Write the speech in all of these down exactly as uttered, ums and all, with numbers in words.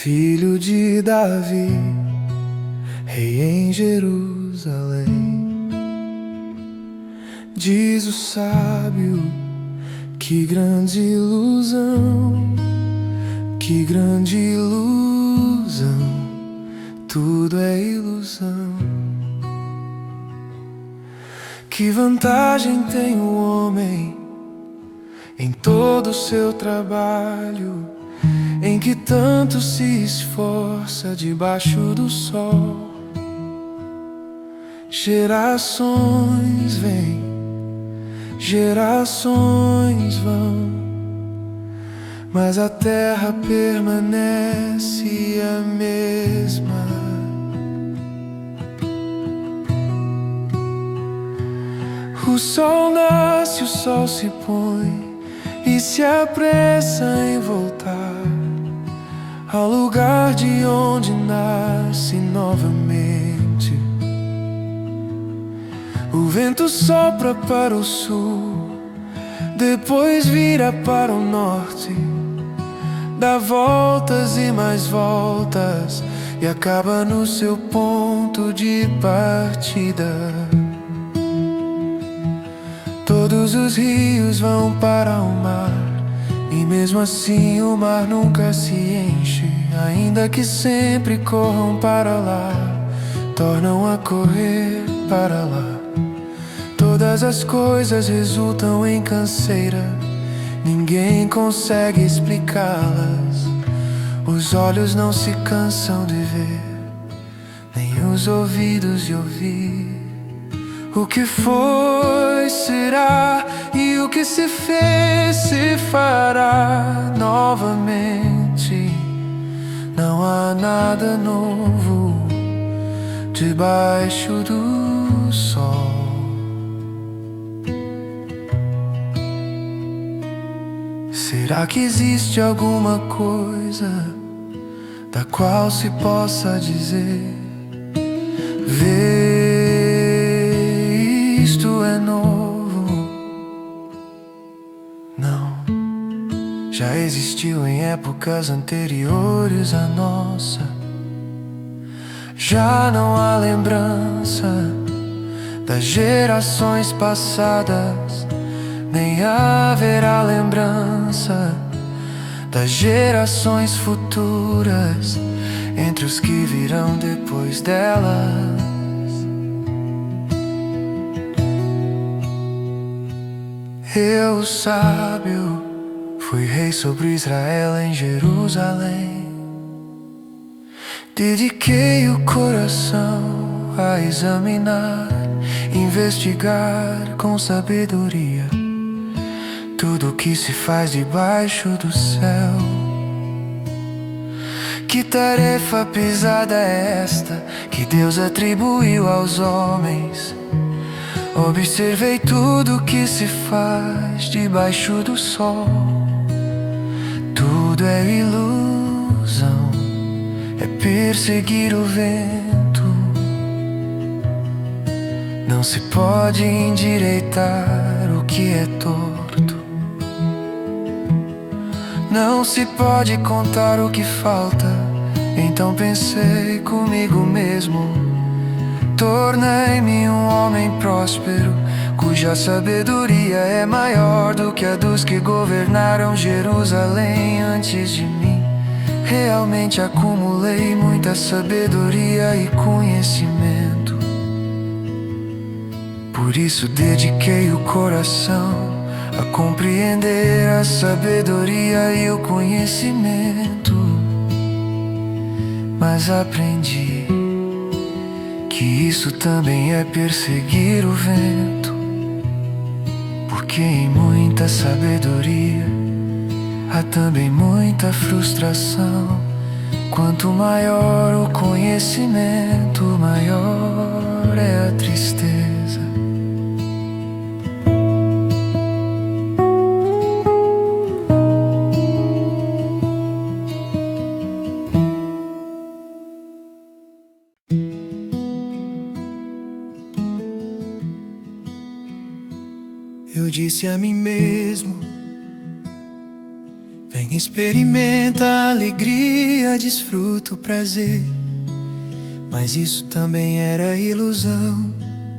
Filho de Davi, rei em Jerusalém. Diz o sábio, que grande ilusão, que grande ilusão, tudo é ilusão. Que vantagem tem o homem em todo o seu trabalho, em que tanto se esforça debaixo do sol? Gerações vêm, gerações vão, mas a terra permanece a mesma. O sol nasce, o sol se põe e se apressa em voltar ao lugar de onde nasce novamente. O vento sopra para o sul, depois vira para o norte, dá voltas e mais voltas e acaba no seu ponto de partida. Todos os rios vão para o mar, e mesmo assim o mar nunca se enche. Ainda que sempre corram para lá, tornam a correr para lá. Todas as coisas resultam em canseira, ninguém consegue explicá-las. Os olhos não se cansam de ver, nem os ouvidos de ouvir. O que foi, será, e o que se fez, se fará novamente. Não há nada novo debaixo do sol. Será que existe alguma coisa da qual se possa dizer: vê, isto é novo? Não. Já existiu em épocas anteriores à nossa. Já não há lembrança das gerações passadas, nem haverá lembrança das gerações futuras entre os que virão depois delas. Eu, o sábio, fui rei sobre Israel em Jerusalém. Dediquei o coração a examinar, investigar com sabedoria tudo o que se faz debaixo do céu. Que tarefa pesada é esta que Deus atribuiu aos homens? Observei tudo o que se faz debaixo do sol. Tudo é ilusão, é perseguir o vento. Não se pode endireitar o que é torto. Não se pode contar o que falta. Então pensei comigo mesmo: tornei-me um homem próspero, cuja sabedoria é maior do que a dos que governaram Jerusalém antes de mim. Realmente acumulei muita sabedoria e conhecimento. Por isso dediquei o coração a compreender a sabedoria e o conhecimento. Mas aprendi que isso também é perseguir o vento, porque em muita sabedoria há também muita frustração. Quanto maior o conhecimento, maior é a tristeza. Eu disse a mim mesmo: vem Quem experimenta a alegria desfruta o prazer, mas isso também era ilusão.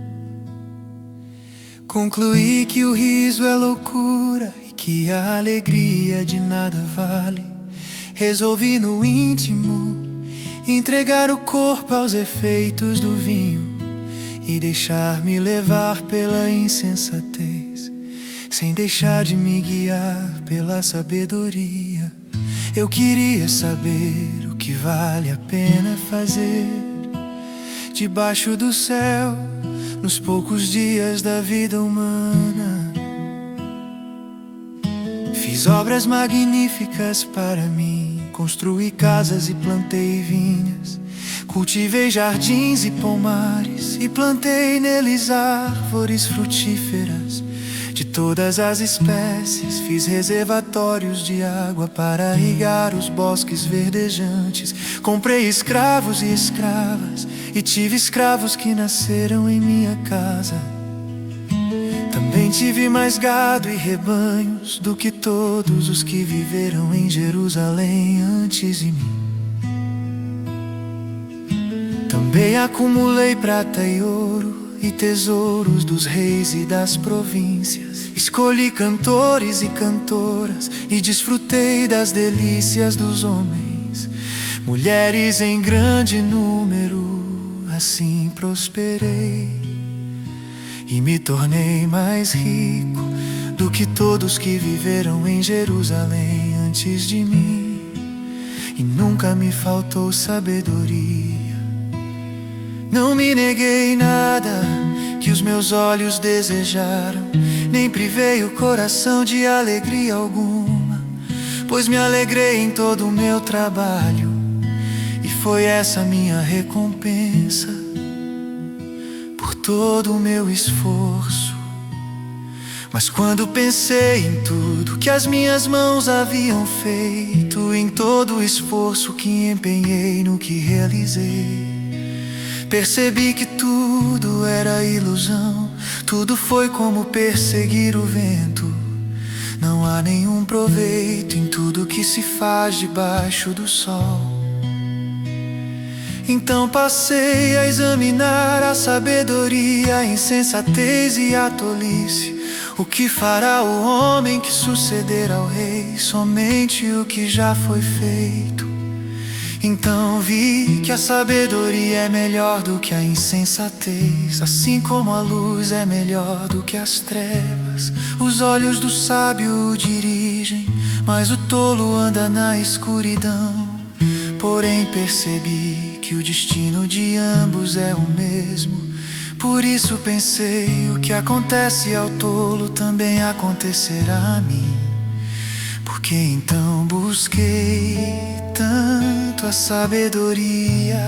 Concluí que o riso é loucura e que a alegria de nada vale. Resolvi no íntimo entregar o corpo aos efeitos do vinho e deixar-me levar pela insensatez, sem deixar de me guiar pela sabedoria. Eu queria saber o que vale a pena fazer debaixo do céu, nos poucos dias da vida humana. Fiz obras magníficas para mim, construí casas e plantei vinhas, cultivei jardins e pomares e plantei neles árvores frutíferas de todas as espécies. Fiz reservatórios de água para irrigar os bosques verdejantes. Comprei escravos e escravas e tive escravos que nasceram em minha casa. Também tive mais gado e rebanhos do que todos os que viveram em Jerusalém antes de mim. Também acumulei prata e ouro e tesouros dos reis e das províncias. Escolhi cantores e cantoras e desfrutei das delícias dos homens, mulheres em grande número. Assim prosperei e me tornei mais rico do que todos que viveram em Jerusalém antes de mim. E nunca me faltou sabedoria. Não me neguei nada que os meus olhos desejaram, nem privei o coração de alegria alguma, pois me alegrei em todo o meu trabalho, e foi essa minha recompensa por todo o meu esforço. Mas quando pensei em tudo que as minhas mãos haviam feito, em todo o esforço que empenhei no que realizei, percebi que tudo era ilusão, tudo foi como perseguir o vento. Não há nenhum proveito em tudo que se faz debaixo do sol. Então passei a examinar a sabedoria, a insensatez e a tolice. O que fará o homem que suceder ao rei? Somente o que já foi feito. Então vi que a sabedoria é melhor do que a insensatez, assim como a luz é melhor do que as trevas. Os olhos do sábio o dirigem, mas o tolo anda na escuridão. Porém percebi que o destino de ambos é o mesmo. Por isso pensei, o que acontece ao tolo também acontecerá a mim. Porque então busquei tanto a sabedoria.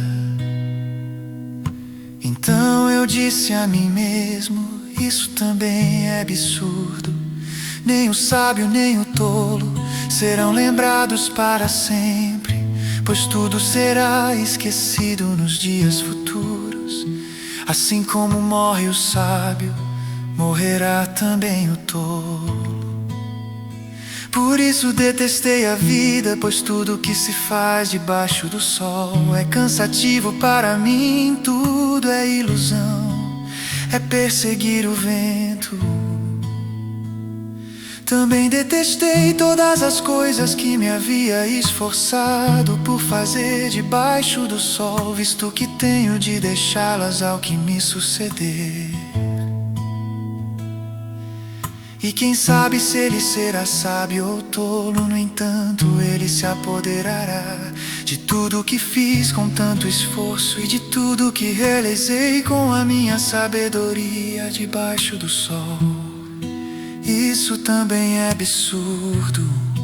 Então eu disse a mim mesmo, isso também é absurdo. Nem o sábio nem o tolo serão lembrados para sempre, pois tudo será esquecido nos dias futuros. Assim como morre o sábio, morrerá também o tolo. Por isso detestei a vida, pois tudo que se faz debaixo do sol é cansativo para mim, tudo é ilusão, é perseguir o vento. Também detestei todas as coisas que me havia esforçado por fazer debaixo do sol, visto que tenho de deixá-las ao que me suceder. E quem sabe se ele será sábio ou tolo, no entanto ele se apoderará de tudo que fiz com tanto esforço e de tudo que realizei com a minha sabedoria debaixo do sol. Isso também é absurdo.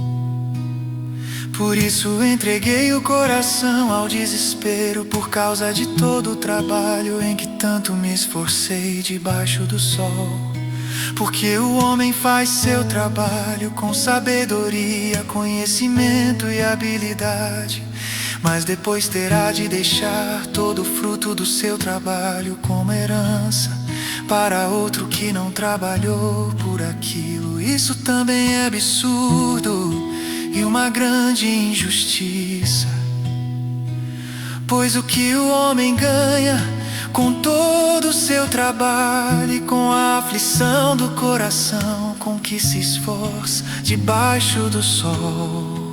Por isso entreguei o coração ao desespero, por causa de todo o trabalho em que tanto me esforcei debaixo do sol. Porque o homem faz seu trabalho com sabedoria, conhecimento e habilidade, mas depois terá de deixar todo o fruto do seu trabalho como herança para outro que não trabalhou por aquilo. Isso também é absurdo. e uma grande injustiça. Pois o que o homem ganha com todo o seu trabalho e com a aflição do coração com que se esforça debaixo do sol,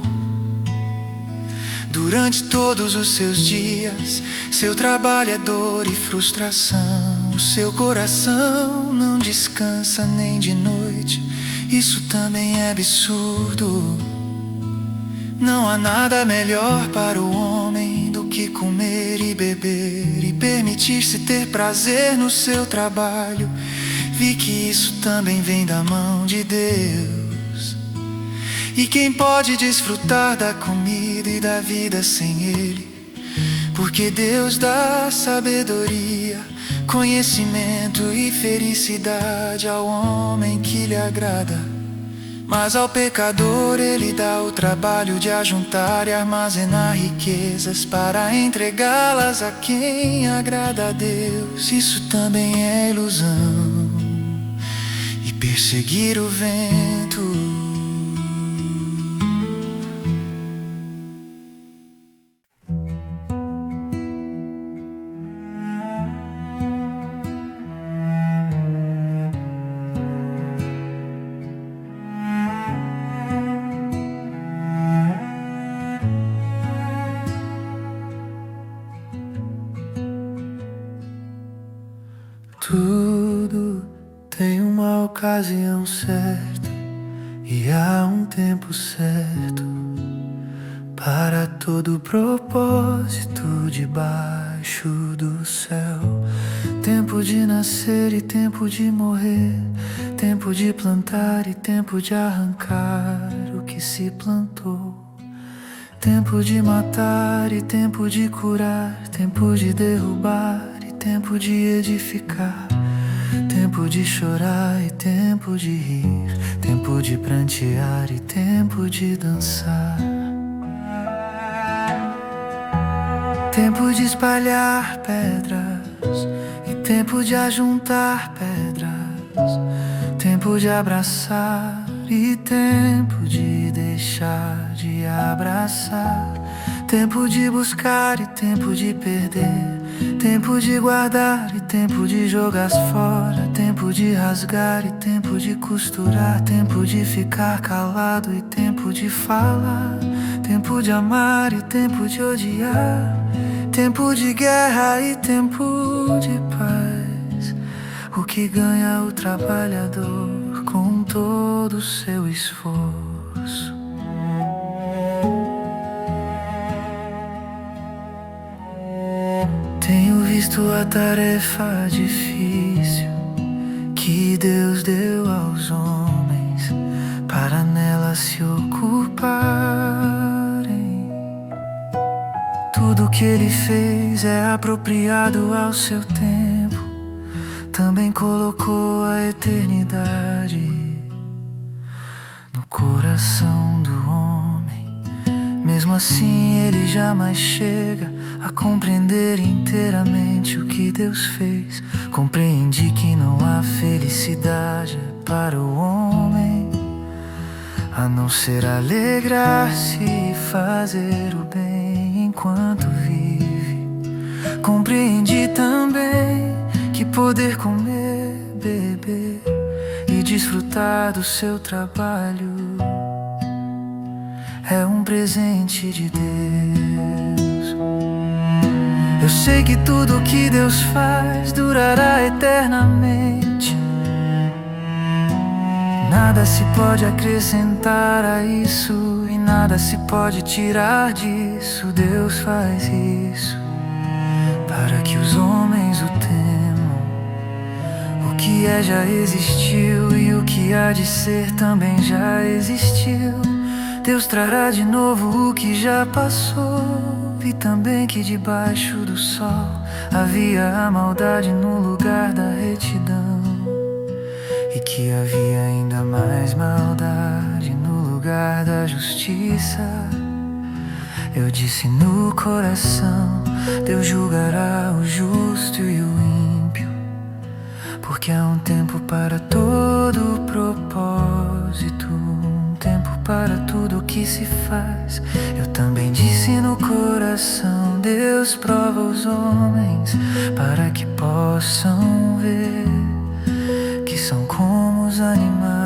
durante todos os seus dias, seu trabalho é dor e frustração. O seu coração não descansa nem de noite. Isso também é absurdo. Não há nada melhor para o homem do que comer e beber e permitir-se ter prazer no seu trabalho. Vi que isso também vem da mão de Deus. E quem pode desfrutar da comida e da vida sem Ele? Porque Deus dá sabedoria, conhecimento e felicidade ao homem que lhe agrada. Mas ao pecador Ele dá o trabalho de ajuntar e armazenar riquezas para entregá-las a quem agrada a Deus. Isso também é ilusão e perseguir o vento. Tudo tem uma ocasião certa e há um tempo certo para todo propósito debaixo do céu. Tempo de nascer e tempo de morrer, tempo de plantar e tempo de arrancar o que se plantou. Tempo de matar e tempo de curar, tempo de derrubar e tempo de edificar, tempo de chorar e tempo de rir, tempo de prantear e tempo de dançar, tempo de espalhar pedras e tempo de ajuntar pedras, tempo de abraçar e tempo de deixar de abraçar, tempo de buscar e tempo de perder, tempo de guardar e tempo de jogar fora, tempo de rasgar e tempo de costurar, tempo de ficar calado e tempo de falar, tempo de amar e tempo de odiar, tempo de guerra e tempo de paz. O que ganha o trabalhador com todo o seu esforço. Tenho visto a tarefa difícil que Deus deu aos homens para nela se ocuparem. Tudo que Ele fez é apropriado ao seu tempo. Também colocou a eternidade no coração do homem. Mesmo assim Ele jamais chega a compreender inteiramente o que Deus fez. Compreendi que não há felicidade para o homem a não ser alegrar-se e fazer o bem enquanto vive. Compreendi também que poder comer, beber e desfrutar do seu trabalho é um presente de Deus. Eu sei que tudo que Deus faz durará eternamente. Nada se pode acrescentar a isso e nada se pode tirar disso. Deus faz isso para que os homens o temam. O que é já existiu e o que há de ser também já existiu. Deus trará de novo o que já passou. Vi também que debaixo do sol havia a maldade no lugar da retidão, e que havia ainda mais maldade no lugar da justiça. Eu disse no coração: Deus julgará o justo e o ímpio, porque há um tempo para todo propósito, um tempo para tudo que se faz. Eu também disse no coração: Deus prova os homens para que possam ver que são como os animais.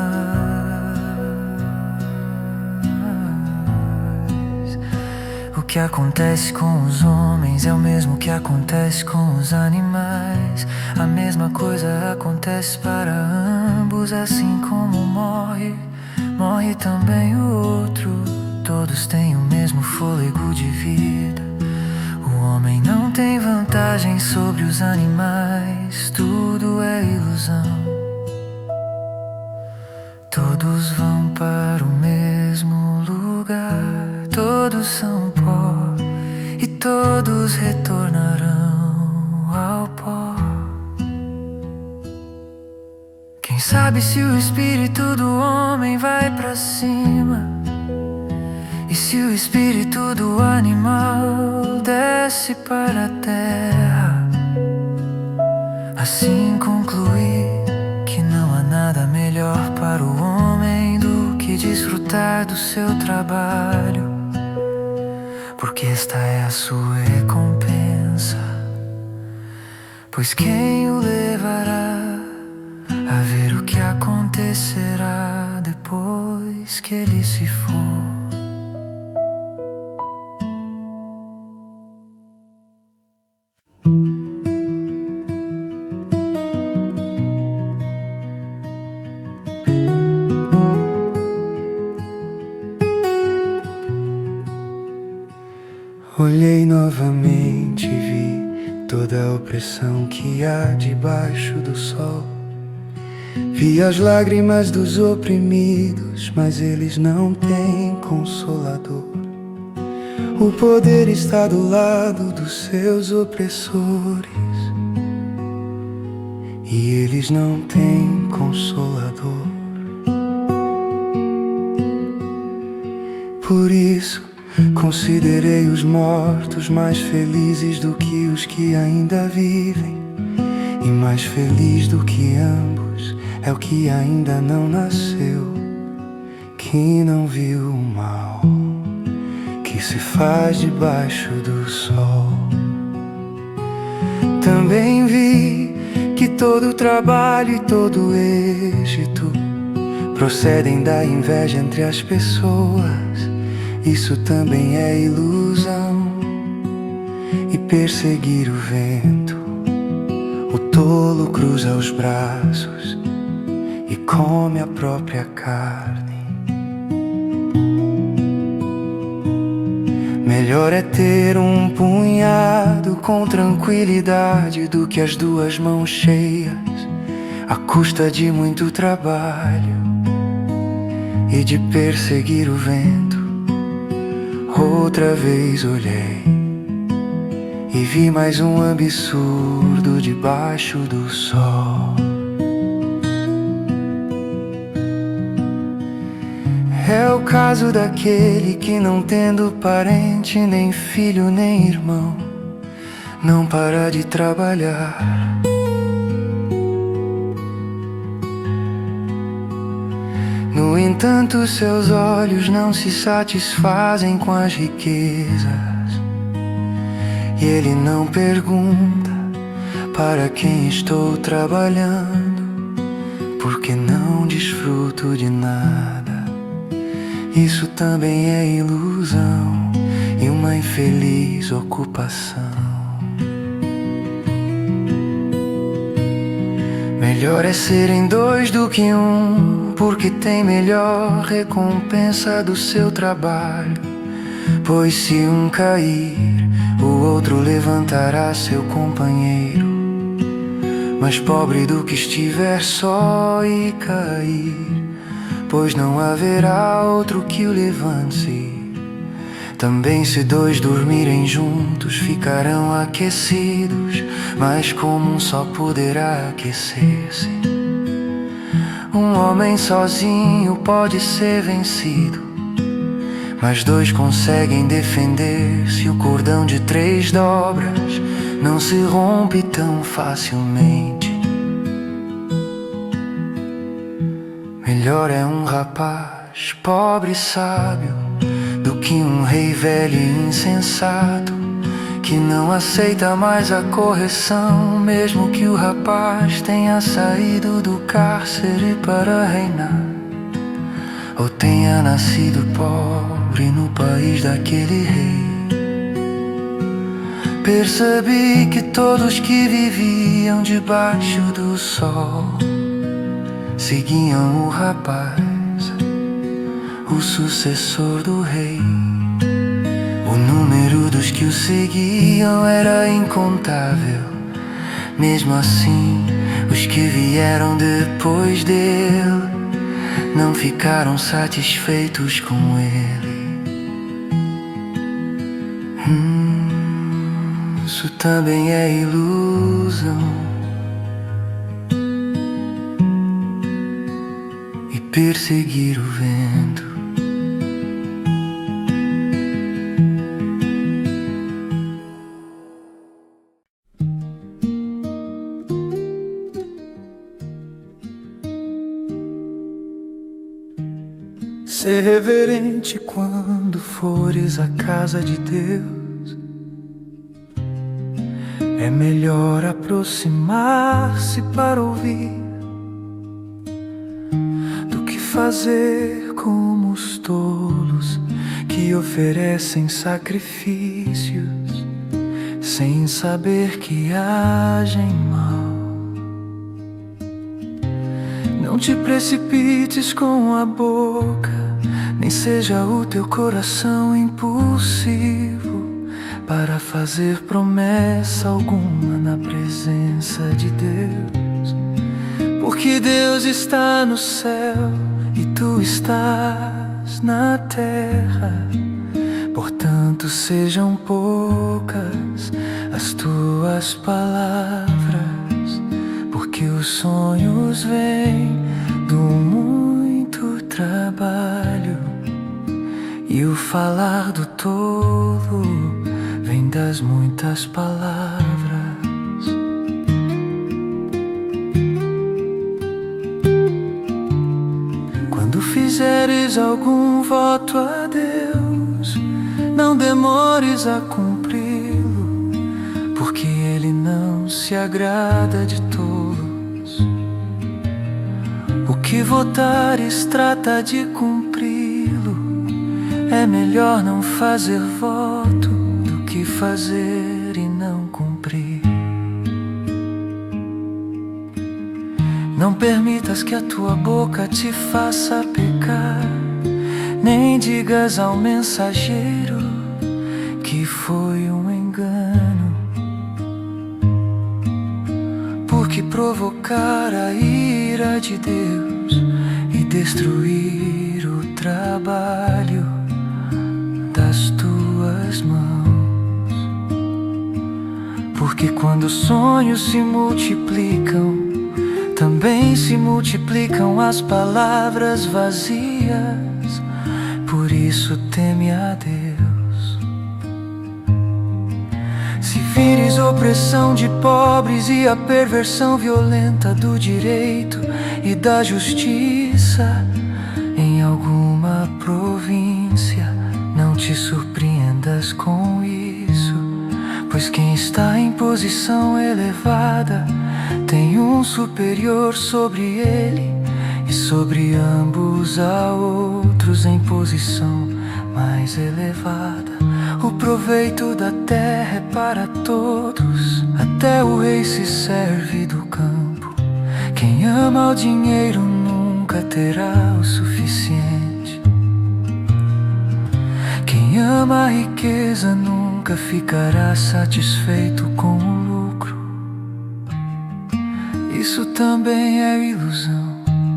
O que acontece com os homens é o mesmo que acontece com os animais. A mesma coisa acontece para ambos. Assim como morre, morre também o outro. Todos têm o mesmo fôlego de vida. O homem não tem vantagem sobre os animais. Tudo é ilusão. Todos vão para o mesmo lugar. Todos são pó e todos retornarão ao pó. Quem sabe se o espírito do homem vai pra cima e se o espírito do animal desce para a terra. Assim concluí que não há nada melhor para o homem do que desfrutar do seu trabalho, porque esta é a sua recompensa. Pois quem o levará a ver o que acontecerá depois que ele se for? Olhei novamente e vi toda a opressão que há debaixo do sol. Vi as lágrimas dos oprimidos, mas eles não têm consolador. O poder está do lado dos seus opressores e eles não têm consolador. Por isso considerei os mortos mais felizes do que os que ainda vivem, e mais feliz do que ambos é o que ainda não nasceu, que não viu o mal que se faz debaixo do sol. Também vi que todo trabalho e todo êxito procedem da inveja entre as pessoas. Isso também é ilusão. E perseguir o vento, o tolo cruza os braços e come a própria carne. Melhor é ter um punhado com tranquilidade do que as duas mãos cheias, à custa de muito trabalho e de perseguir o vento. Outra vez olhei e vi mais um absurdo debaixo do sol. É o caso daquele que, não tendo parente, nem filho, nem irmão, não para de trabalhar. No entanto, seus olhos não se satisfazem com as riquezas, e ele não pergunta para quem estou trabalhando, porque não desfruto de nada. Isso também é ilusão e uma infeliz ocupação. Melhor é serem dois do que um, porque tem melhor recompensa do seu trabalho. Pois se um cair, o outro levantará seu companheiro. Mas pobre do que estiver só e cair, pois não haverá outro que o levante. Também se dois dormirem juntos, ficarão aquecidos, mas como um só poderá aquecer-se. Um homem sozinho pode ser vencido, mas dois conseguem defender-se. O cordão de três dobras não se rompe tão facilmente. Melhor é um rapaz mais pobre e sábio do que um rei velho e insensato, que não aceita mais a correção, mesmo que o rapaz tenha saído do cárcere para reinar, ou tenha nascido pobre no país daquele rei. Percebi que todos que viviam debaixo do sol seguiam o rapaz, o sucessor do rei. O número dos que o seguiam era incontável. Mesmo assim, os que vieram depois dele não ficaram satisfeitos com ele. Hum, isso também é ilusão, e perseguir o vento. Ser reverente quando fores à casa de Deus. É melhor aproximar-se para ouvir do que fazer como os tolos que oferecem sacrifícios sem saber que agem mal. Não te precipites com a boca, nem seja o teu coração impulsivo para fazer promessa alguma na presença de Deus. Porque Deus está no céu e tu estás na terra. Portanto, sejam poucas as tuas palavras, porque os sonhos vêm do muito trabalho, e o falar do tolo vem das muitas palavras. Quando fizeres algum voto a Deus, não demores a cumpri-lo, porque Ele não se agrada de tolos. O que votares trata de cumpri-lo. É melhor não fazer voto do que fazer e não cumprir. Não permitas que a tua boca te faça pecar, nem digas ao mensageiro que foi um engano, porque provocar a ira de Deus e destruir o trabalho das tuas mãos. Porque quando sonhos se multiplicam, também se multiplicam as palavras vazias. Por isso teme a Deus. Se vires opressão de pobres e a perversão violenta do direito e da justiça em alguma província, não te surpreendas com isso, pois quem está em posição elevada tem um superior sobre ele, e sobre ambos há outros em posição mais elevada. O proveito da terra é para todos, até o rei se serve do campo. Quem ama o dinheiro nunca terá o suficiente. Quem ama a riqueza nunca ficará satisfeito com o lucro. Isso também é ilusão.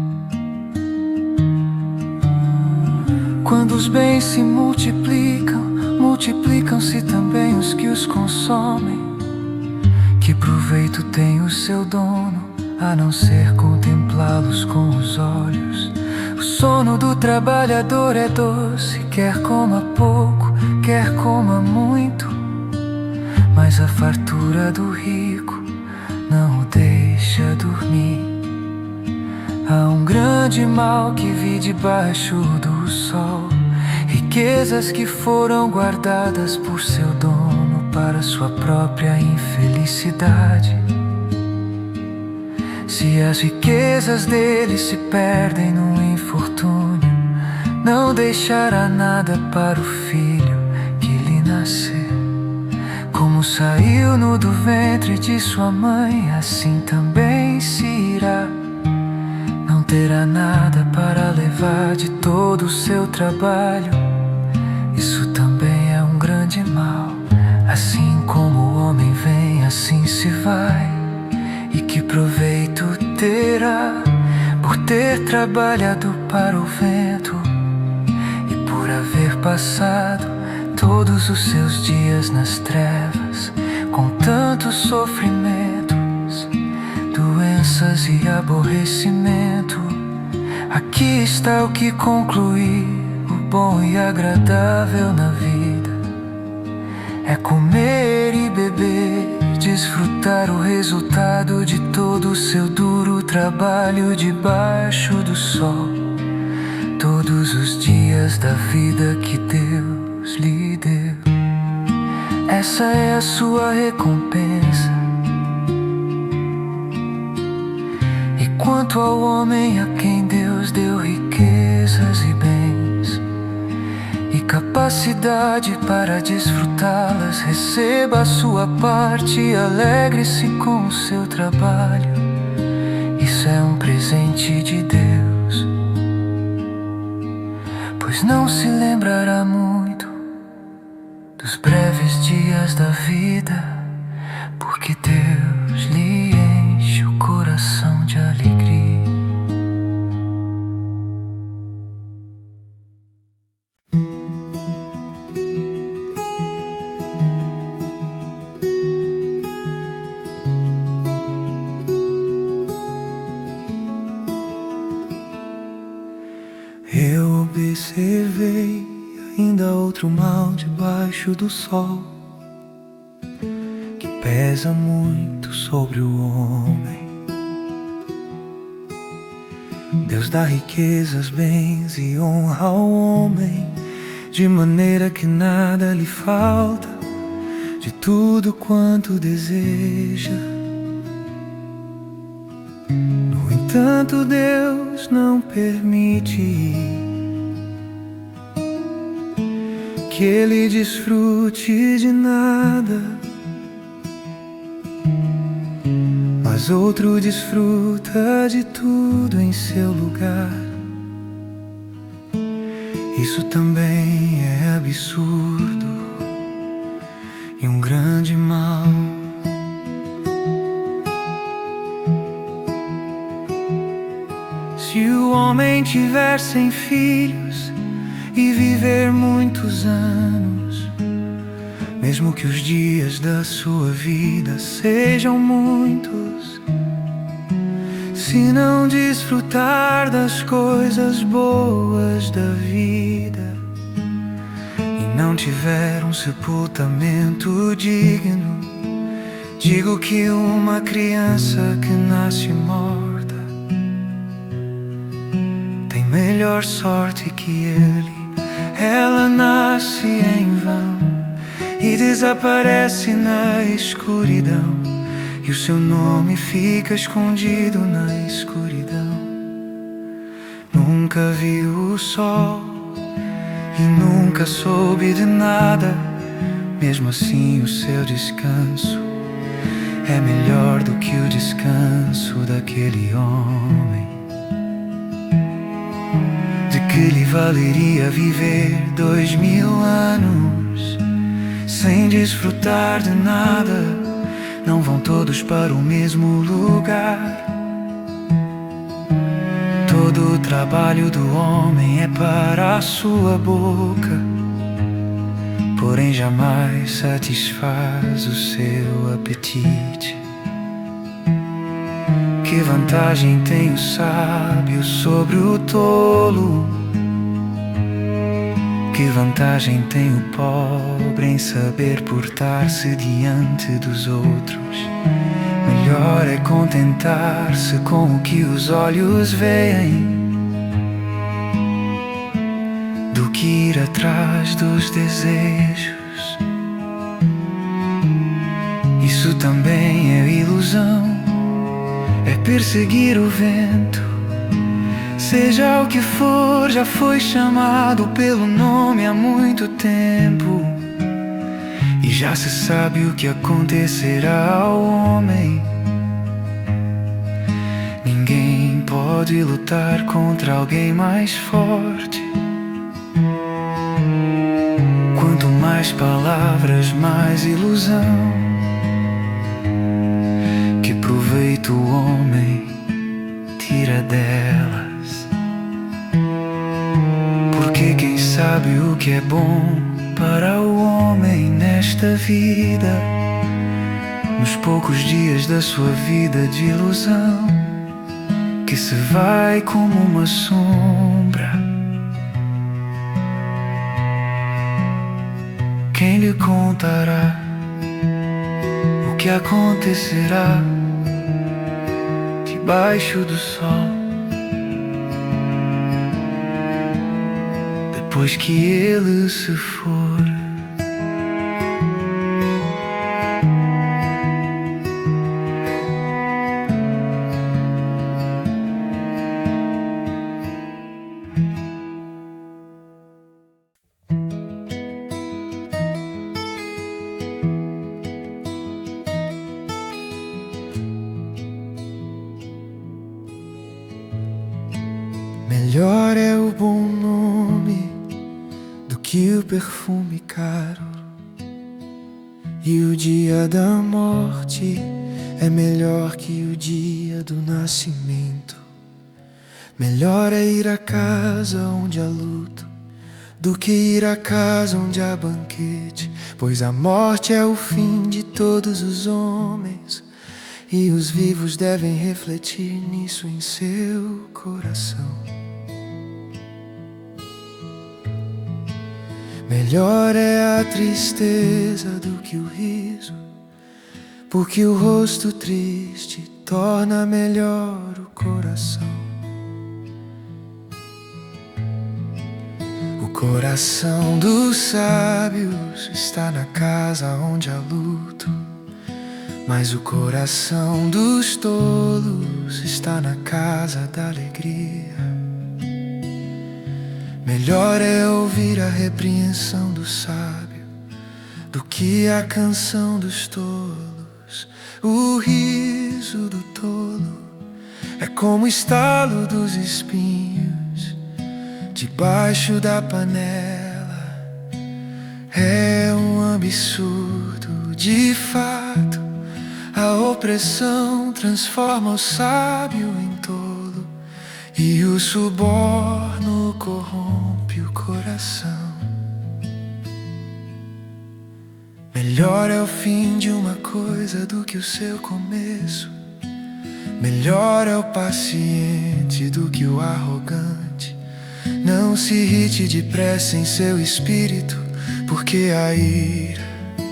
Quando os bens se multiplicam, multiplicam-se também os que os consomem. Que proveito tem o seu dono, a não ser contemplá-los com os olhos? O sono do trabalhador é doce, quer coma pouco, quer coma muito, mas a fartura do rico não o deixa dormir. Há um grande mal que vi debaixo do sol, riquezas que foram guardadas por seu dono para sua própria infelicidade. Se as riquezas dele se perdem no infortúnio, não deixará nada para o filho que lhe nascer. Como saiu nu do ventre de sua mãe, assim também se irá. Não terá nada para levar de todo o seu trabalho. Isso também é um grande mal. Assim como o homem vem, assim se vai. E que proveito terá por ter trabalhado para o vento e por haver passado todos os seus dias nas trevas, com tantos sofrimentos, doenças e aborrecimento. Aqui está o que concluir: o bom e agradável na vida é comer e beber, desfrutar o resultado de todo o seu duro trabalho debaixo do sol, todos os dias da vida que Deus lhe deu. Essa é a sua recompensa. E quanto ao homem a quem Deus deu riquezas e bens e capacidade para desfrutá-las, receba a sua parte e alegre-se com o seu trabalho. Isso é um presente de Deus, pois não se lembrará muito dos breves dias da vida, porque Deus lhe enche o coração de alegria. Eu observei ainda outro mal debaixo do sol, que pesa muito sobre o homem. Deus dá riquezas, bens e honra ao homem, de maneira que nada lhe falta, de tudo quanto deseja. No entanto, Deus não permite que ele desfrute de nada, mas outro desfruta de tudo em seu lugar. Isso também é absurdo e um grande mal. Se o homem tiver cem filhos e viver muitos anos, mesmo que os dias da sua vida sejam muitos, se não desfrutar das coisas boas da vida e não tiver um sepultamento digno, digo que uma criança que nasce morta tem melhor sorte que ele. Ela nasce em vão e desaparece na escuridão, e o seu nome fica escondido na escuridão. Nunca viu o sol e nunca soube de nada, mesmo assim o seu descanso é melhor do que o descanso daquele homem. De que lhe valeria viver dois mil anos sem desfrutar de nada? Não vão todos para o mesmo lugar. Todo o trabalho do homem é para a sua boca, porém jamais satisfaz o seu apetite. Que vantagem tem o sábio sobre o tolo? Que vantagem tem o pobre em saber portar-se diante dos outros? Melhor Melhor é contentar-se com o que os olhos veem do que ir atrás dos desejos. Isso também é ilusão, é perseguir o vento. Seja o que for, já foi chamado pelo nome há muito tempo, e já se sabe o que acontecerá ao homem. Ninguém pode lutar contra alguém mais forte. Quanto mais palavras, mais ilusão. Que proveito o homem tira delas? Porque quem sabe o que é bom para o homem nesta vida, nos poucos dias da sua vida de ilusão, que se vai como uma sombra. Quem lhe contará o que acontecerá debaixo do sol, depois que ele se for? Melhor é o bom nome do que o perfume caro, e o dia da morte é melhor que o dia do nascimento. Melhor é ir à casa onde há luto do que ir à casa onde há banquete, pois a morte é o fim de todos os homens, e os vivos devem refletir nisso em seu coração. Melhor é a tristeza do que o riso, porque o rosto triste torna melhor o coração. O coração dos sábios está na casa onde há luto, mas o coração dos tolos está na casa da alegria. Melhor é ouvir a repreensão do sábio do que a canção dos tolos. O riso do tolo é como o estalo dos espinhos debaixo da panela. É um absurdo, de fato. A opressão transforma o sábio em tolo, e o suborno corrompe o coração. Melhor é o fim de uma coisa do que o seu começo. Melhor é o paciente do que o arrogante. Não se irrite depressa em seu espírito, porque a ira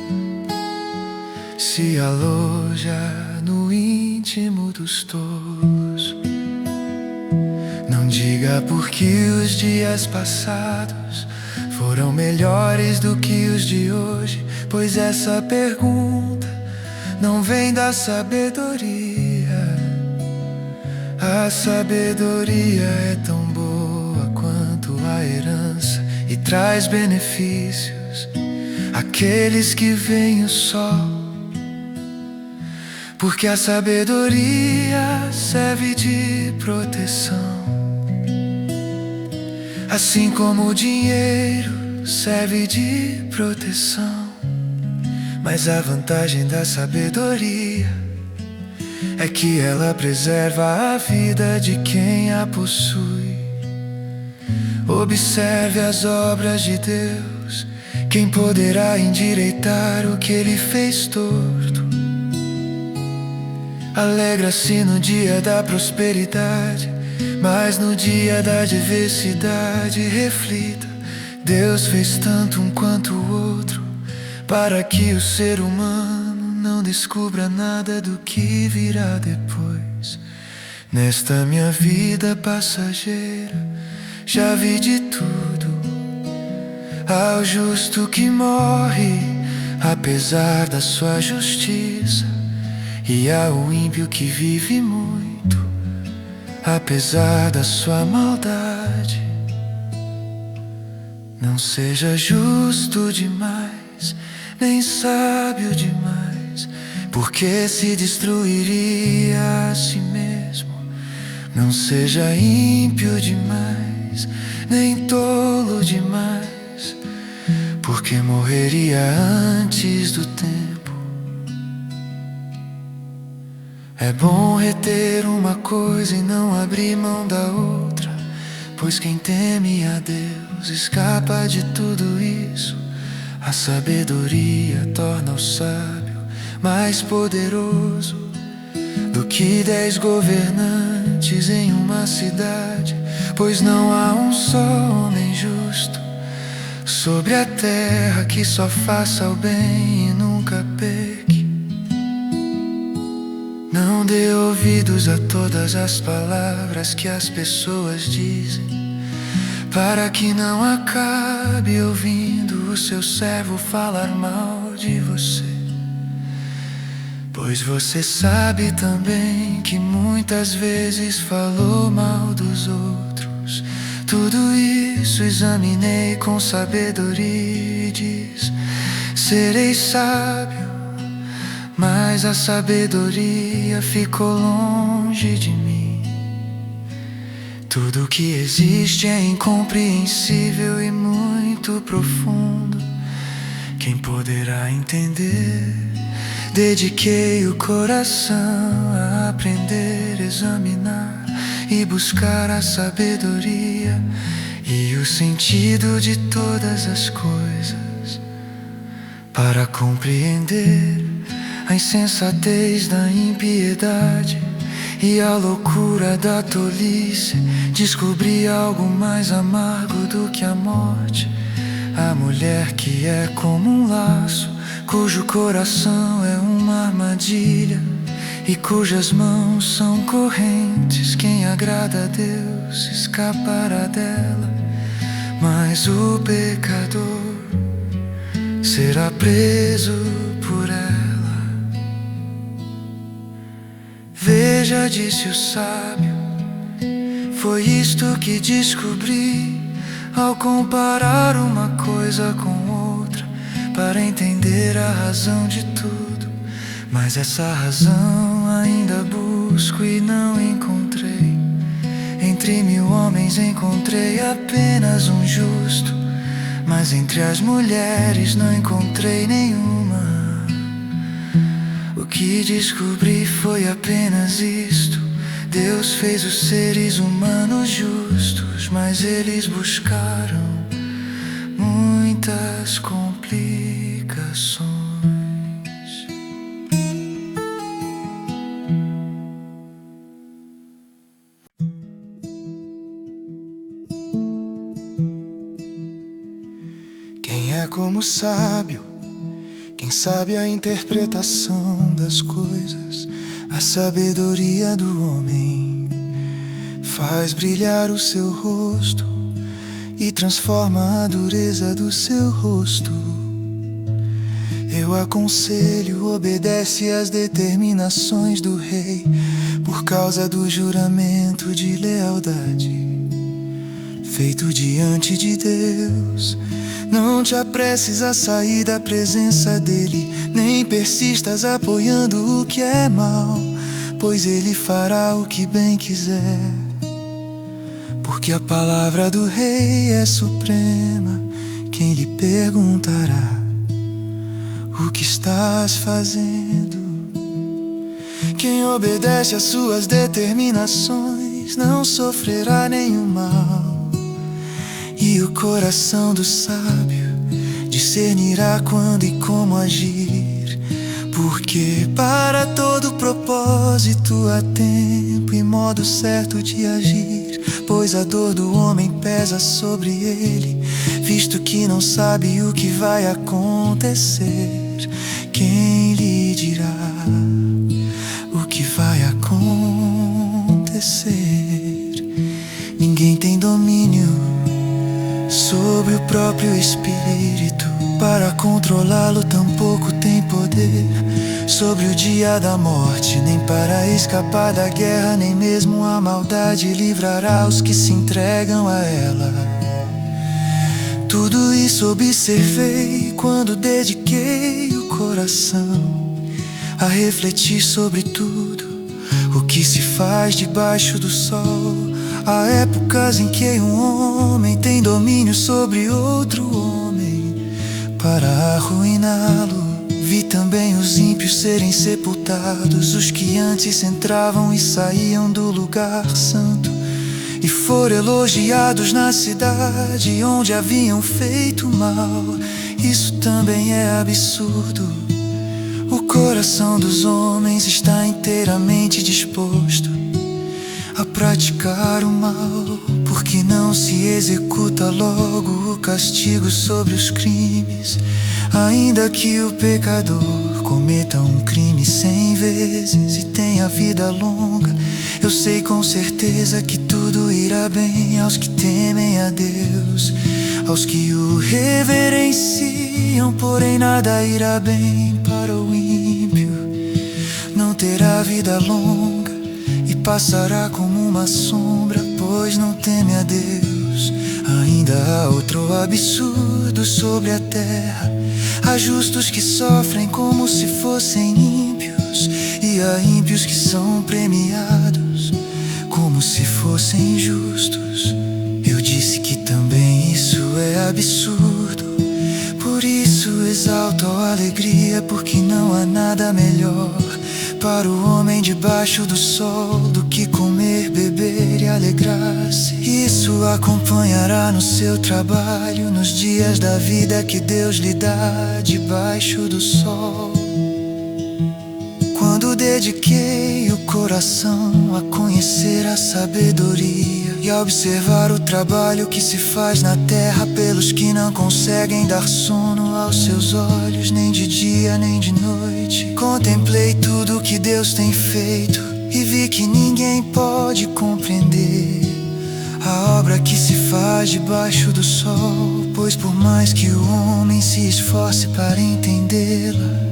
se aloja no íntimo dos tolos. Não diga porque os dias passados foram melhores do que os de hoje, pois essa pergunta não vem da sabedoria. A sabedoria é tão boa quanto a herança e traz benefícios àqueles que veem o sol, porque a sabedoria serve de proteção, assim como o dinheiro serve de proteção. Mas a vantagem da sabedoria é que ela preserva a vida de quem a possui. Observe as obras de Deus, quem poderá endireitar o que ele fez torto? Alegra-se no dia da prosperidade, mas no dia da adversidade reflita: Deus fez tanto um quanto o outro, para que o ser humano não descubra nada do que virá depois. Nesta minha vida passageira, já vi de tudo. Ao justo que morre, apesar da sua justiça, e ao ímpio que vive muito, apesar da sua maldade. Não seja justo demais, nem sábio demais, porque se destruiria a si mesmo. Não seja ímpio demais, nem tolo demais, porque morreria antes do tempo. É bom reter uma coisa e não abrir mão da outra, pois quem teme a Deus escapa de tudo isso. A sabedoria torna o sábio mais poderoso do que dez governantes em uma cidade, pois não há um só homem justo sobre a terra que só faça o bem e nunca peque. Não dê ouvidos a todas as palavras que as pessoas dizem, para que não acabe ouvindo o seu servo falar mal de você. Pois você sabe também que muitas vezes falou mal dos outros. Tudo isso examinei com sabedoria e diz: serei sábio. Mas a sabedoria ficou longe de mim. Tudo que existe é incompreensível e muito profundo. Quem poderá entender? Dediquei o coração a aprender, examinar e buscar a sabedoria e o sentido de todas as coisas, para compreender a insensatez da impiedade e a loucura da tolice. Descobri algo mais amargo do que a morte: a mulher que é como um laço, cujo coração é uma armadilha e cujas mãos são correntes. Quem agrada a Deus escapará dela, mas o pecador será preso por ela. Veja, disse o sábio, foi isto que descobri ao comparar uma coisa com outra, para entender a razão de tudo. Mas essa razão ainda busco e não encontrei. Entre mil homens encontrei apenas um justo, mas entre as mulheres não encontrei nenhuma. O que descobri foi apenas isto: Deus fez os seres humanos justos, mas eles buscaram muitas complicações. Quem é como sábio? Quem sabe a interpretação das coisas, a sabedoria do homem faz brilhar o seu rosto e transforma a dureza do seu rosto. Eu aconselho, obedece às determinações do rei, por causa do juramento de lealdade feito diante de Deus. Não te apresses a sair da presença dele, nem persistas apoiando o que é mal, pois ele fará o que bem quiser. Porque a palavra do rei é suprema, quem lhe perguntará: o que estás fazendo? Quem obedece às suas determinações não sofrerá nenhum mal, e o coração do sábio discernirá quando e como agir. Porque para todo propósito há tempo e modo certo de agir, pois a dor do homem pesa sobre ele, visto que não sabe o que vai acontecer. Quem lhe dirá próprio espírito. Para controlá-lo tampouco tem poder sobre o dia da morte, nem para escapar da guerra, nem mesmo a maldade livrará os que se entregam a ela. Tudo isso observei quando dediquei o coração a refletir sobre tudo o que se faz debaixo do sol. Há épocas em que um homem tem domínio sobre outro homem para arruiná-lo. Vi também os ímpios serem sepultados, os que antes entravam e saíam do lugar santo, e foram elogiados na cidade onde haviam feito mal. Isso também é absurdo. O coração dos homens está inteiramente disposto a praticar o mal, porque não se executa logo o castigo sobre os crimes. Ainda que o pecador cometa um crime cem vezes e tenha vida longa, eu sei com certeza que tudo irá bem aos que temem a Deus, aos que o reverenciam. Porém nada irá bem para o ímpio. Não terá vida longa e passará como uma sombra, pois não teme a Deus. Ainda há outro absurdo sobre a terra. Há justos que sofrem como se fossem ímpios, e há ímpios que são premiados como se fossem justos. Eu disse que também isso é absurdo. Por isso exalto a alegria, porque não há nada melhor para o homem debaixo do sol do que comer, beber e alegrar-se. Isso acompanhará no seu trabalho, nos dias da vida que Deus lhe dá debaixo do sol. Quando dediquei o coração a conhecer a sabedoria e a observar o trabalho que se faz na terra pelos que não conseguem dar sono aos seus olhos, nem de dia nem de noite, contemplei tudo o que Deus tem feito e vi que ninguém pode compreender a obra que se faz debaixo do sol, pois por mais que o homem se esforce para entendê-la,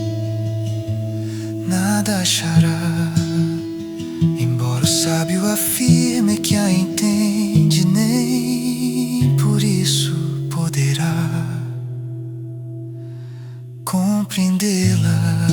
nada achará. Embora o sábio afirme que a entende, nem por isso poderá compreendê-la.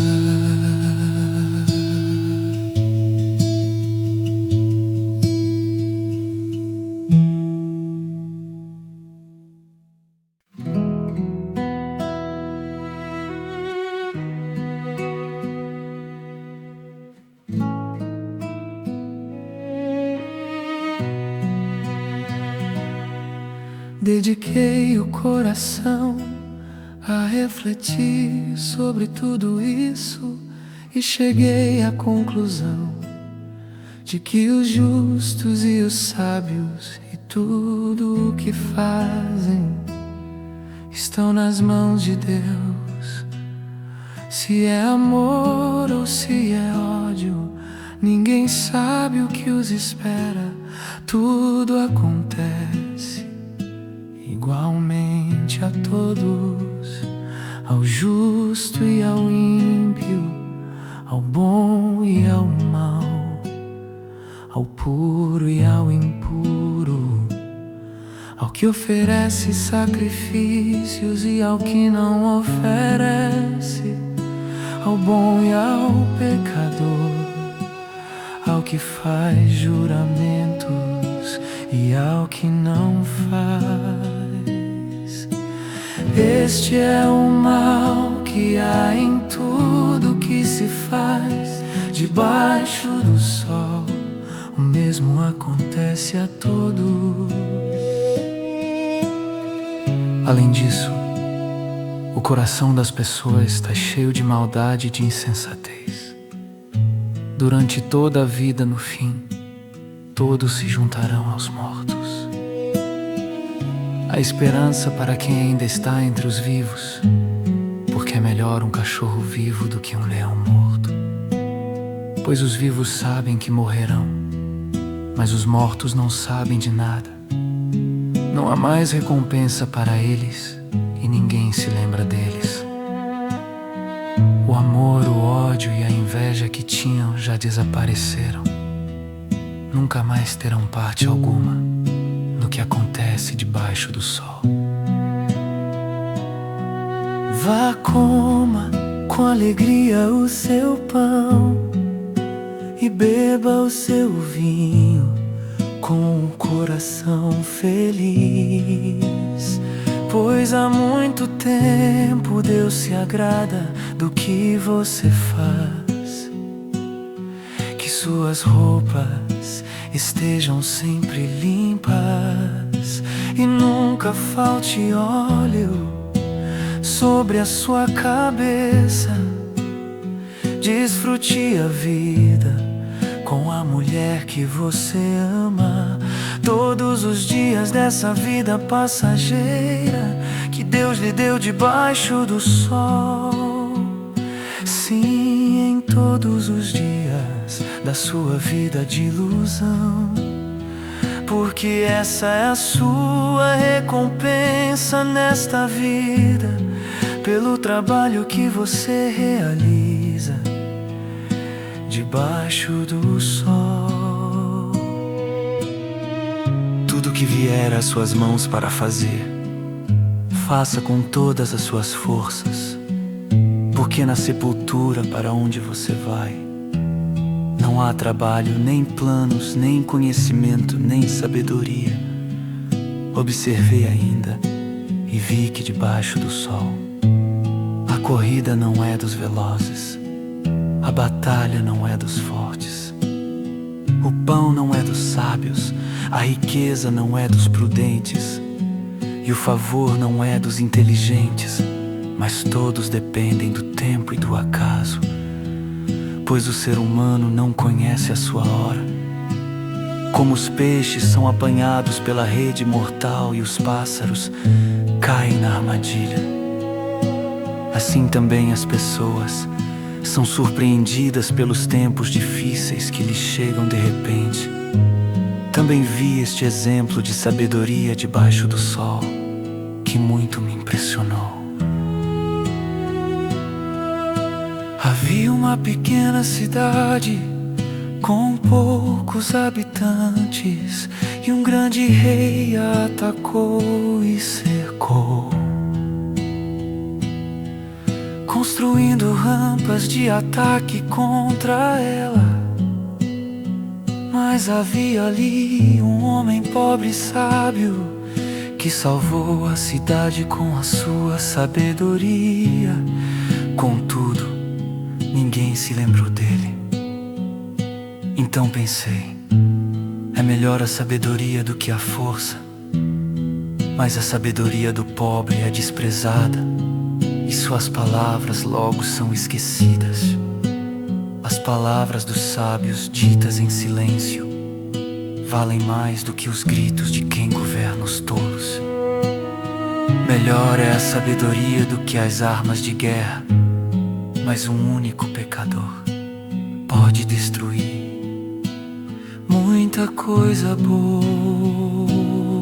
Dediquei o coração a refletir sobre tudo isso e cheguei à conclusão de que os justos e os sábios e tudo o que fazem estão nas mãos de Deus. Se é amor ou se é ódio, ninguém sabe o que os espera. Tudo acontece igualmente a todos, ao justo e ao ímpio, ao bom e ao mau, ao puro e ao impuro, ao que oferece sacrifícios e ao que não oferece, ao bom e ao pecador, ao que faz juramentos e ao que não faz. Este é o mal que há em tudo que se faz debaixo do sol. O mesmo acontece a todos. Além disso, o coração das pessoas está cheio de maldade e de insensatez. Durante toda a vida, no fim, todos se juntarão aos mortos. A esperança para quem ainda está entre os vivos, porque é melhor um cachorro vivo do que um leão morto. Pois os vivos sabem que morrerão, mas os mortos não sabem de nada. Não há mais recompensa para eles e ninguém se lembra deles. O amor, o ódio e a inveja que tinham já desapareceram. Nunca mais terão parte alguma no que acontece debaixo do sol. Vá, coma com alegria o seu pão e beba o seu vinho com o coração feliz, pois há muito tempo Deus se agrada do que você faz. Que suas roupas estejam sempre limpas e nunca falte óleo sobre a sua cabeça. Desfrute a vida com a mulher que você ama, todos os dias dessa vida passageira que Deus lhe deu debaixo do sol. Sim, em todos os dias da sua vida de ilusão, porque essa é a sua recompensa nesta vida, pelo trabalho que você realiza debaixo do sol. Tudo que vier às suas mãos para fazer, faça com todas as suas forças, porque na sepultura para onde você vai, não há trabalho, nem planos, nem conhecimento, nem sabedoria. Observei ainda e vi que debaixo do sol a corrida não é dos velozes, a batalha não é dos fortes, o pão não é dos sábios, a riqueza não é dos prudentes, e o favor não é dos inteligentes, mas todos dependem do tempo e do acaso, pois o ser humano não conhece a sua hora. Como os peixes são apanhados pela rede mortal e os pássaros caem na armadilha, assim também as pessoas são surpreendidas pelos tempos difíceis que lhes chegam de repente. Também vi este exemplo de sabedoria debaixo do sol, que muito me impressionou. Havia uma pequena cidade com poucos habitantes, e um grande rei a atacou e cercou, construindo rampas de ataque contra ela. Mas havia ali um homem pobre e sábio que salvou a cidade com a sua sabedoria. Contudo, ninguém se lembrou dele. Então pensei, é melhor a sabedoria do que a força, mas a sabedoria do pobre é desprezada e suas palavras logo são esquecidas. As palavras dos sábios ditas em silêncio valem mais do que os gritos de quem governa os tolos. Melhor é a sabedoria do que as armas de guerra, mas um único pecador pode destruir muita coisa boa.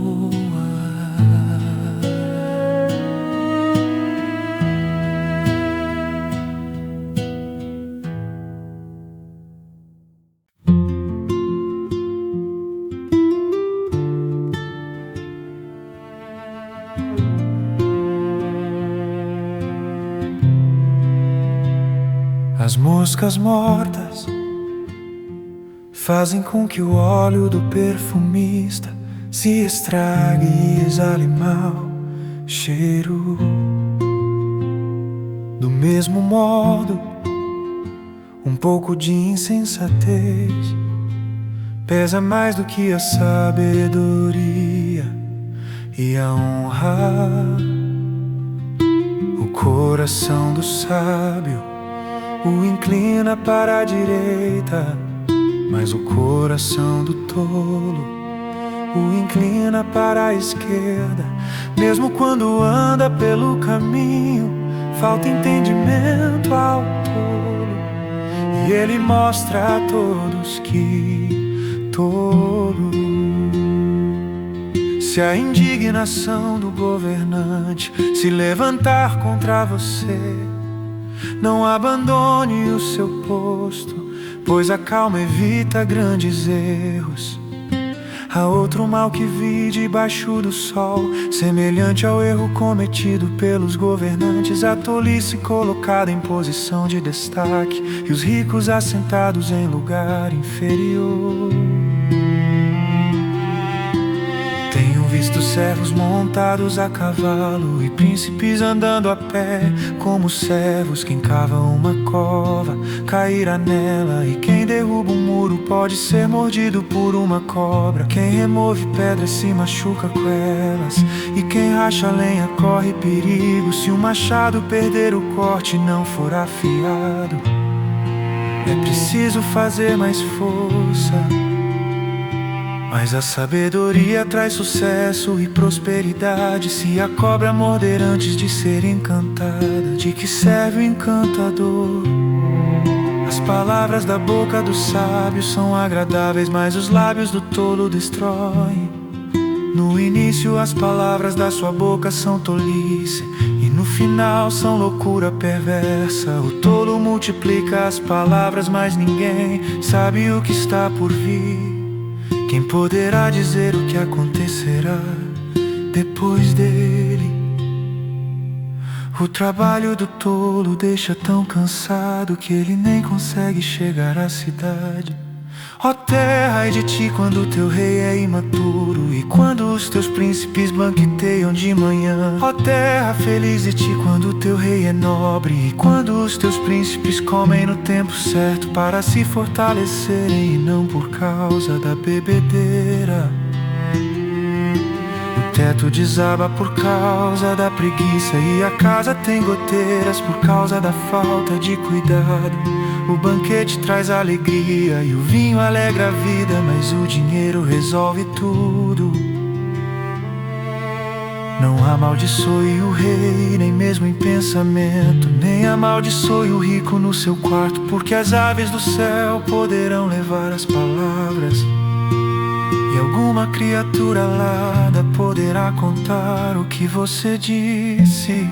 As moscas mortas fazem com que o óleo do perfumista se estrague e exale mau cheiro. Do mesmo modo, um pouco de insensatez pesa mais do que a sabedoria e a honra. O coração do sábio o inclina para a direita, mas o coração do tolo o inclina para a esquerda. Mesmo quando anda pelo caminho, falta entendimento ao tolo, e ele mostra a todos que tolos Se a indignação do governante se levantar contra você, não abandone o seu posto, pois a calma evita grandes erros. Há outro mal que vi debaixo do sol, semelhante ao erro cometido pelos governantes, a tolice colocada em posição de destaque e os ricos assentados em lugar inferior. Tenho visto servos montados a cavalo e príncipes andando a pé, como servos. Quem cava uma cova cairá nela, e quem derruba um muro pode ser mordido por uma cobra. Quem remove pedras se machuca com elas, e quem racha lenha corre perigo se o machado perder o corte e não for afiado. É preciso fazer mais força, mas a sabedoria traz sucesso e prosperidade. Se a cobra morder antes de ser encantada, de que serve o encantador? As palavras da boca do sábio são agradáveis, mas os lábios do tolo destroem. No início as palavras da sua boca são tolice, e no final são loucura perversa. O tolo multiplica as palavras, mas ninguém sabe o que está por vir. Quem poderá dizer o que acontecerá depois dele? O trabalho do tolo deixa tão cansado que ele nem consegue chegar à cidade. Ó terra, ai de ti quando teu rei é imaturo e quando os teus príncipes banqueteiam de manhã. Ó terra, feliz de ti quando teu rei é nobre e quando os teus príncipes comem no tempo certo para se fortalecerem e não por causa da bebedeira. O teto desaba por causa da preguiça e a casa tem goteiras por causa da falta de cuidado. O banquete traz alegria e o vinho alegra a vida, mas o dinheiro resolve tudo. Não amaldiçoe o rei, nem mesmo em pensamento, nem amaldiçoe o rico no seu quarto, porque as aves do céu poderão levar as palavras, e alguma criatura alada poderá contar o que você disse.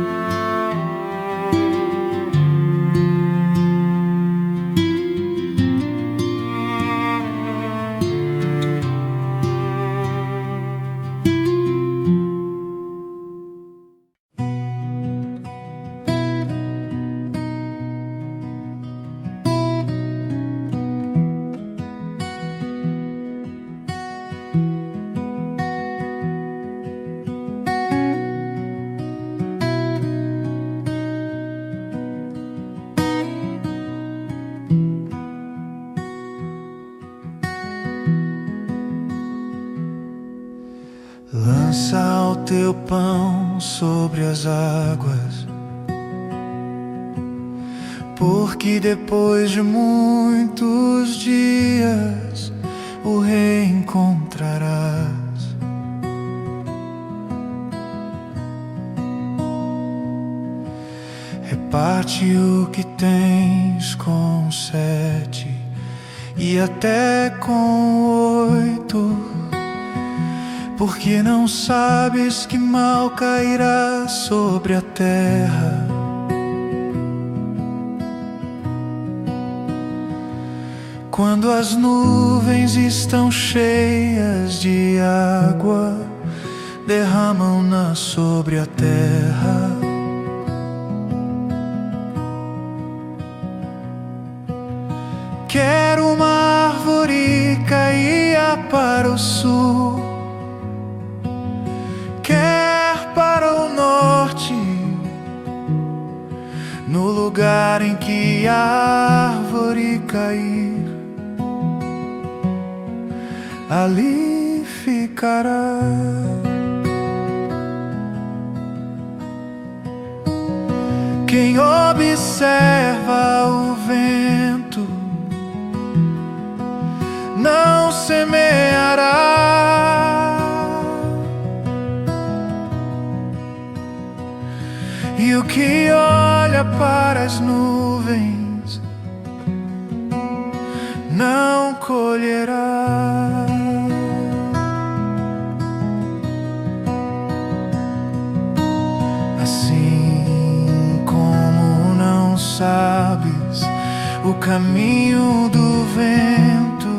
Lança o teu pão sobre as águas, porque depois de muitos dias o reencontrarás. Reparte o que tens com sete e até com oito, porque não sabes que mal cairá sobre a terra. Quando as nuvens estão cheias de água, derramam-na sobre a terra. Quero uma árvore caia para o sul, quer para o norte, no lugar em que a árvore cair, ali ficará. Quem observa o vento não semeará, e o que olha para as nuvens não colherá. sabes o caminho do vento,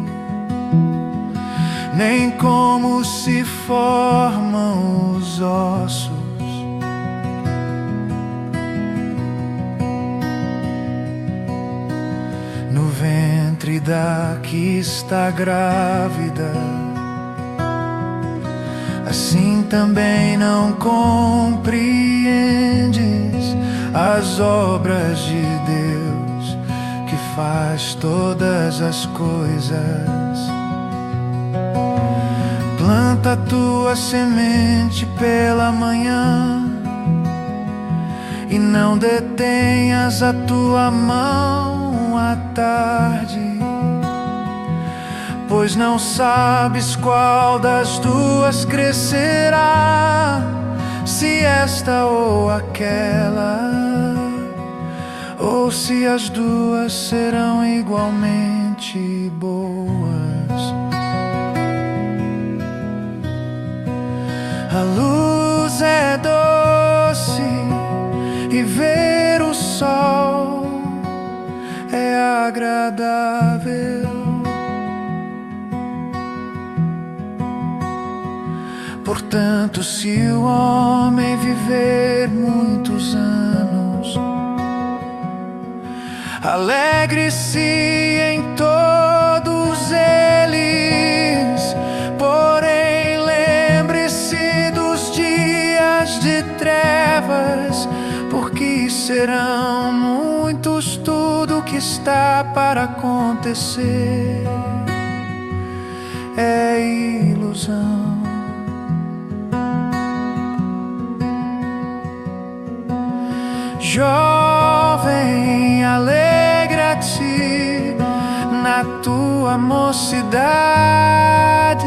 nem como se formam os ossos. No ventre da que está grávida, assim também não compreendes as obras de Deus, que faz todas as coisas. Planta tua semente pela manhã, e não detenhas a tua mão à tarde, pois não sabes qual das duas crescerá, se esta ou aquela, ou se as duas serão igualmente boas. A luz é doce e ver o sol é agradável. Portanto, se o homem viver muitos anos, alegre-se em todos eles, porém lembre-se dos dias de trevas, porque serão muitos tudo que está para acontecer é ilusão. Jovem, alegra-te na tua mocidade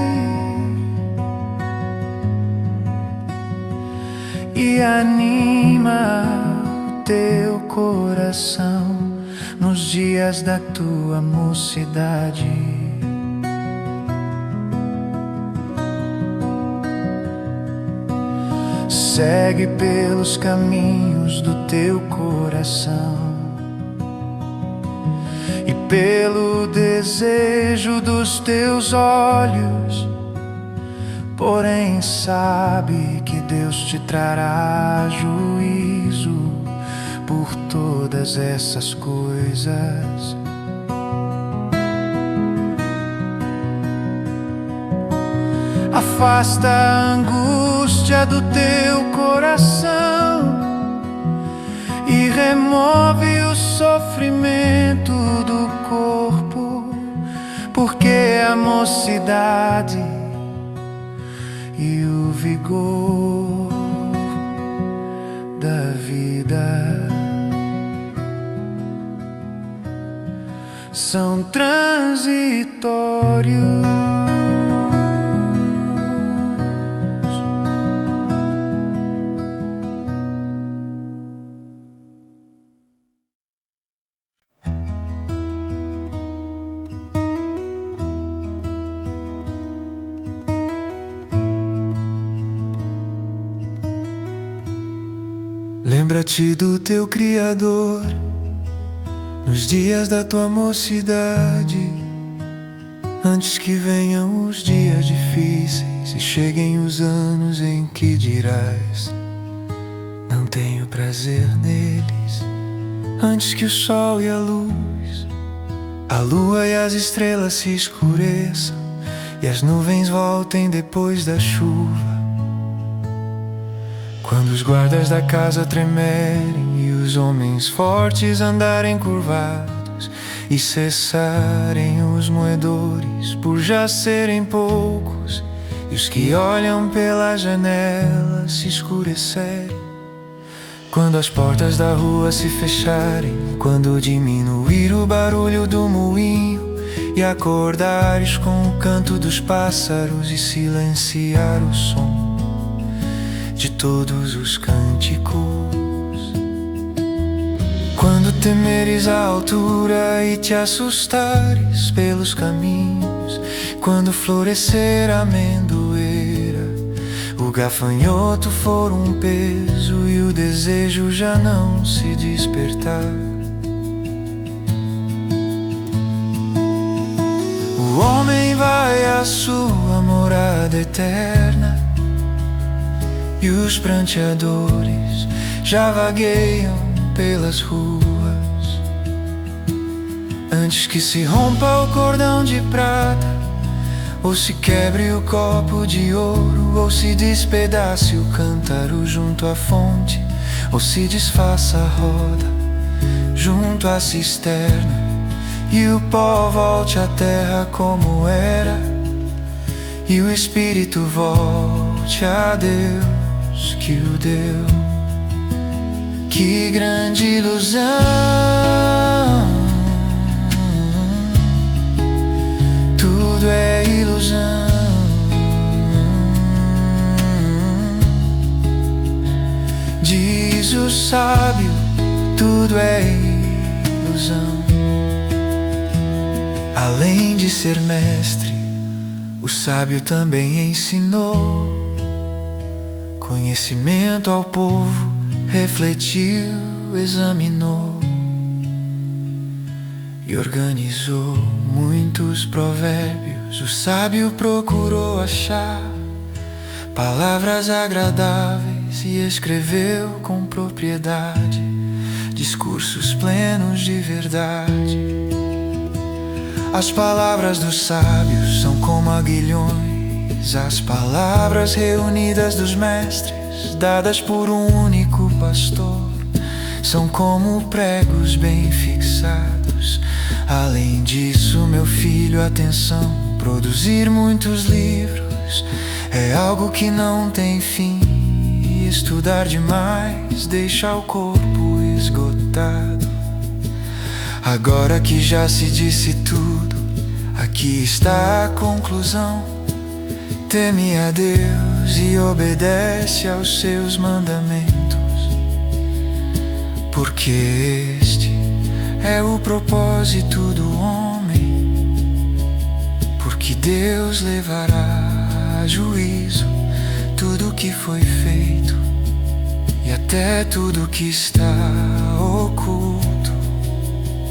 e anima o teu coração nos dias da tua mocidade. Segue pelos caminhos do teu coração e pelo desejo dos teus olhos, porém sabe que Deus te trará juízo por todas essas coisas. Afasta a angústia do teu coração e remove o sofrimento do corpo, porque a mocidade e o vigor da vida são transitórios. Lembra-te do teu Criador nos dias da tua mocidade, antes que venham os dias difíceis e cheguem os anos em que dirás: não tenho prazer neles. Antes que o sol e a luz, a lua e as estrelas se escureçam e as nuvens voltem depois da chuva, quando os guardas da casa tremerem e os homens fortes andarem curvados e cessarem os moedores por já serem poucos, e os que olham pela janela se escurecerem, quando as portas da rua se fecharem, quando diminuir o barulho do moinho e acordares com o canto dos pássaros e silenciar o som de todos os cânticos, quando temeres a altura e te assustares pelos caminhos, quando florescer a amendoeira, o gafanhoto for um peso e o desejo já não se despertar, sua morada eterna, e os pranteadores já vagueiam pelas ruas. Antes que se rompa o cordão de prata, ou se quebre o copo de ouro, ou se despedace o cântaro junto à fonte, ou se desfaça a roda junto à cisterna, e o pó volte à terra como era, e o espírito volte a Deus que o deu. Que grande ilusão, tudo é ilusão. Diz o sábio, tudo é ilusão. Além de ser mestre, o sábio também ensinou conhecimento ao povo, refletiu, examinou e organizou muitos provérbios. O sábio procurou achar palavras agradáveis e escreveu com propriedade discursos plenos de verdade. As palavras dos sábios são como aguilhões, as palavras reunidas dos mestres, dadas por um único pastor, são como pregos bem fixados. Além disso, meu filho, atenção, produzir muitos livros é algo que não tem fim, e estudar demais deixa o corpo esgotado. Agora que já se disse tudo, aqui está a conclusão: teme a Deus e obedece aos seus mandamentos, porque este é o propósito do homem, porque Deus levará a juízo tudo que foi feito e até tudo que está oculto,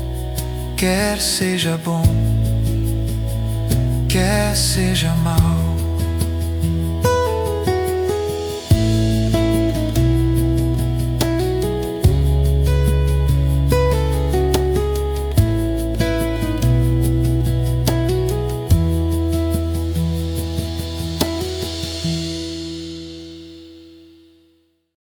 quer seja bom, quer seja mal.